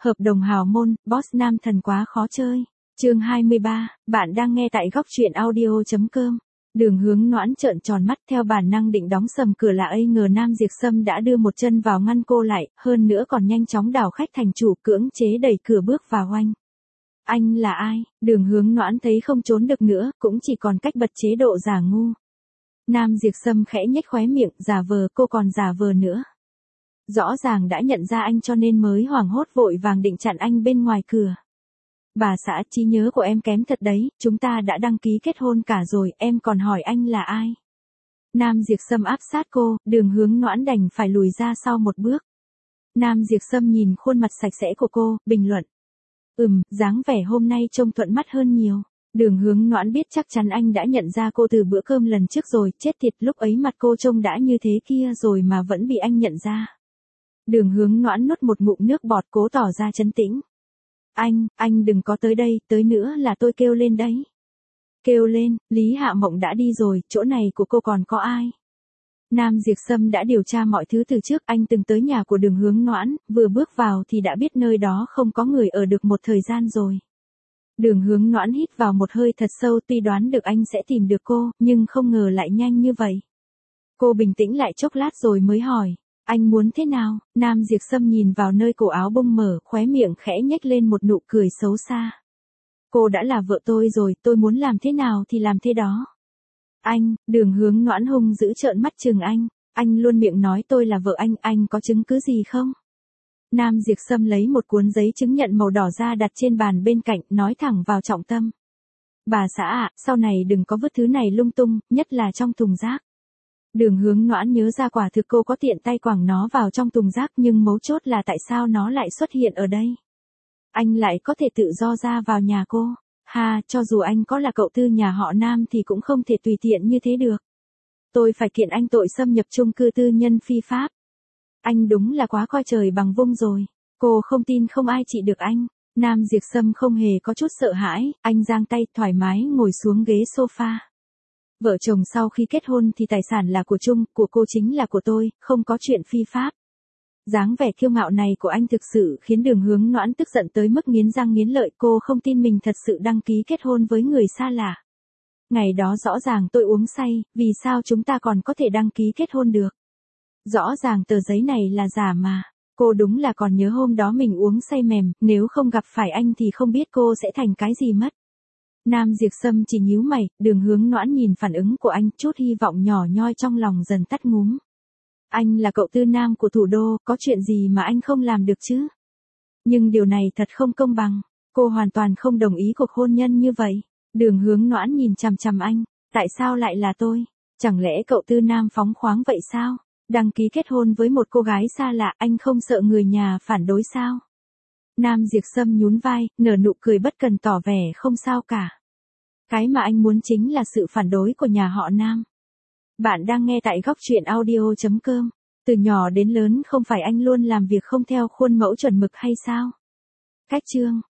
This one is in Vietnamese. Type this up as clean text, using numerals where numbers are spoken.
Hợp đồng hào môn, boss nam thần quá khó chơi. Chương 23, bạn đang nghe tại góc truyện audio.com. Đường Hướng Noãn trợn tròn mắt, theo bản năng định đóng sầm cửa lại, ấy ngờ Nam Diệp Sâm đã đưa một chân vào ngăn cô lại, hơn nữa còn nhanh chóng đảo khách thành chủ, cưỡng chế đẩy cửa bước vào oanh. Anh là ai? Đường Hướng Noãn thấy không trốn được nữa, cũng chỉ còn cách bật chế độ giả ngu. Nam Diệp Sâm khẽ nhếch khóe miệng, giả vờ, cô còn giả vờ nữa. Rõ ràng đã nhận ra anh cho nên mới hoảng hốt vội vàng định chặn anh bên ngoài cửa. Bà xã, trí nhớ của em kém thật đấy, chúng ta đã đăng ký kết hôn cả rồi, em còn hỏi anh là ai? Nam Diệp Sâm áp sát cô, Đường Hướng Noãn đành phải lùi ra sau một bước. Nam Diệp Sâm nhìn khuôn mặt sạch sẽ của cô, bình luận. Dáng vẻ hôm nay trông thuận mắt hơn nhiều. Đường Hướng Noãn biết chắc chắn anh đã nhận ra cô từ bữa cơm lần trước rồi, chết tiệt, lúc ấy mặt cô trông đã như thế kia rồi mà vẫn bị anh nhận ra. Đường Hướng Noãn nuốt một ngụm nước bọt, cố tỏ ra trấn tĩnh. Anh đừng có tới đây, tới nữa là tôi kêu lên đấy. Kêu lên, Lý Hạ Mộng đã đi rồi, chỗ này của cô còn có ai? Nam Diệp Sâm đã điều tra mọi thứ từ trước, anh từng tới nhà của Đường Hướng Noãn, vừa bước vào thì đã biết nơi đó không có người ở được một thời gian rồi. Đường Hướng Noãn hít vào một hơi thật sâu, tuy đoán được anh sẽ tìm được cô, nhưng không ngờ lại nhanh như vậy. Cô bình tĩnh lại chốc lát rồi mới hỏi. Anh muốn thế nào? Nam Diệp Sâm nhìn vào nơi cổ áo bung mở, khóe miệng khẽ nhếch lên một nụ cười xấu xa. Cô đã là vợ tôi rồi, tôi muốn làm thế nào thì làm thế đó. Anh, Đường Hướng Noãn hung dữ trợn mắt chừng anh luôn miệng nói tôi là vợ anh có chứng cứ gì không? Nam Diệp Sâm lấy một cuốn giấy chứng nhận màu đỏ ra đặt trên bàn bên cạnh, nói thẳng vào trọng tâm. Bà xã ạ, sau này đừng có vứt thứ này lung tung, nhất là trong thùng rác. Đường Hướng Noãn nhớ ra quả thực cô có tiện tay quẳng nó vào trong thùng rác, nhưng mấu chốt là tại sao nó lại xuất hiện ở đây? Anh lại có thể tự do ra vào nhà cô. Cho dù anh có là cậu tư nhà họ Nam thì cũng không thể tùy tiện như thế được. Tôi phải kiện anh tội xâm nhập chung cư tư nhân phi pháp. Anh đúng là quá coi trời bằng vung rồi. Cô không tin không ai trị được anh. Nam Diệp Sâm không hề có chút sợ hãi, anh giang tay thoải mái ngồi xuống ghế sofa. Vợ chồng sau khi kết hôn thì tài sản là của chung, của cô chính là của tôi, không có chuyện phi pháp. Dáng vẻ kiêu ngạo này của anh thực sự khiến Đường Hướng Noãn tức giận tới mức nghiến răng nghiến lợi, cô không tin mình thật sự đăng ký kết hôn với người xa lạ. Ngày đó rõ ràng tôi uống say, vì sao chúng ta còn có thể đăng ký kết hôn được? Rõ ràng tờ giấy này là giả mà. Cô đúng là còn nhớ hôm đó mình uống say mềm, nếu không gặp phải anh thì không biết cô sẽ thành cái gì mất. Nam Diệp Sâm chỉ nhíu mày, Đường Hướng Noãn nhìn phản ứng của anh, chút hy vọng nhỏ nhoi trong lòng dần tắt ngúm. Anh là cậu tư nam của thủ đô, có chuyện gì mà anh không làm được chứ? Nhưng điều này thật không công bằng, cô hoàn toàn không đồng ý cuộc hôn nhân như vậy. Đường Hướng Noãn nhìn chằm chằm anh, tại sao lại là tôi? Chẳng lẽ cậu tư nam phóng khoáng vậy sao? Đăng ký kết hôn với một cô gái xa lạ, anh không sợ người nhà phản đối sao? Nam Diệp Sâm nhún vai, nở nụ cười bất cần tỏ vẻ không sao cả. Cái mà anh muốn chính là sự phản đối của nhà họ Nam. Bạn đang nghe tại góc truyện audio.com. Từ nhỏ đến lớn không phải anh luôn làm việc không theo khuôn mẫu chuẩn mực hay sao? Cách chương.